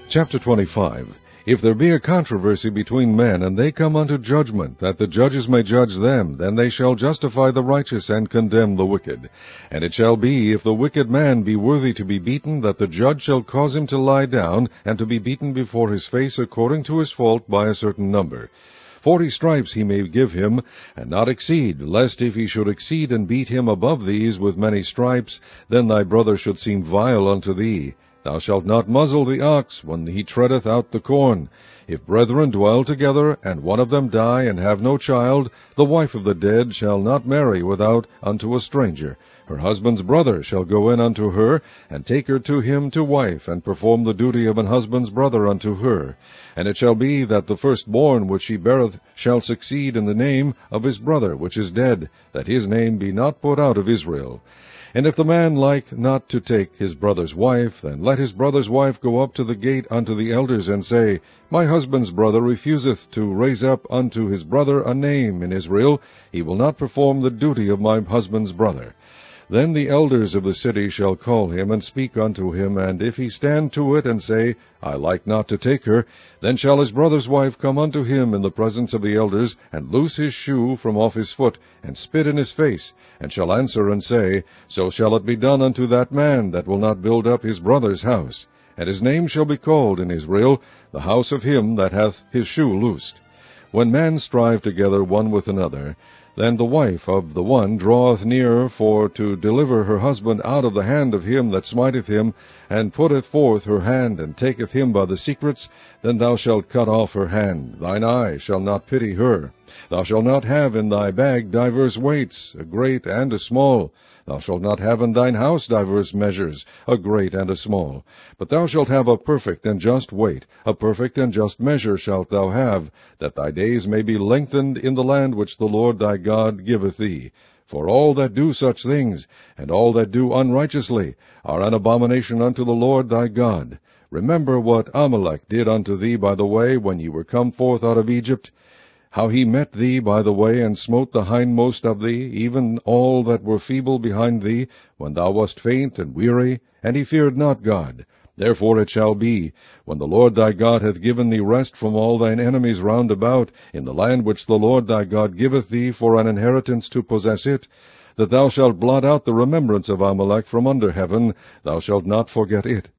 Chapter 25. If there be a controversy between men, and they come unto judgment, that the judges may judge them, then they shall justify the righteous, and condemn the wicked. And it shall be, if the wicked man be worthy to be beaten, that the judge shall cause him to lie down, and to be beaten before his face according to his fault by a certain number. 40 stripes he may give him, and not exceed, lest if he should exceed and beat him above these with many stripes, then thy brother should seem vile unto thee. Thou shalt not muzzle the ox when he treadeth out the corn. If brethren dwell together, and one of them die, and have no child, the wife of the dead shall not marry without unto a stranger. Her husband's brother shall go in unto her, and take her to him to wife, and perform the duty of an husband's brother unto her. And it shall be that the firstborn which she beareth shall succeed in the name of his brother which is dead, that his name be not put out of Israel. And if the man like not to take his brother's wife, then let his brother's wife go up to the gate unto the elders, and say, My husband's brother refuseth to raise up unto his brother a name in Israel. He will not perform the duty of my husband's brother. Then the elders of the city shall call him, and speak unto him, and if he stand to it, and say, I like not to take her, then shall his brother's wife come unto him in the presence of the elders, and loose his shoe from off his foot, and spit in his face, and shall answer and say, So shall it be done unto that man that will not build up his brother's house. And his name shall be called in Israel, the house of him that hath his shoe loosed. When men strive together one with another, then the wife of the one draweth near for to deliver her husband out of the hand of him that smiteth him, and putteth forth her hand, and taketh him by the secrets, then thou shalt cut off her hand. Thine eye shall not pity her. Thou shalt not have in thy bag divers weights, a great and a small. Thou shalt not have in thine house divers measures, a great and a small. But thou shalt have a perfect and just weight, a perfect and just measure shalt thou have, that thy days may be lengthened in the land which the Lord thy God giveth thee. For all that do such things, and all that do unrighteously, are an abomination unto the Lord thy God. Remember what Amalek did unto thee by the way, when ye were come forth out of Egypt, how he met thee by the way, and smote the hindmost of thee, even all that were feeble behind thee, when thou wast faint and weary, and he feared not God. Therefore it shall be, when the Lord thy God hath given thee rest from all thine enemies round about, in the land which the Lord thy God giveth thee for an inheritance to possess it, that thou shalt blot out the remembrance of Amalek from under heaven, thou shalt not forget it.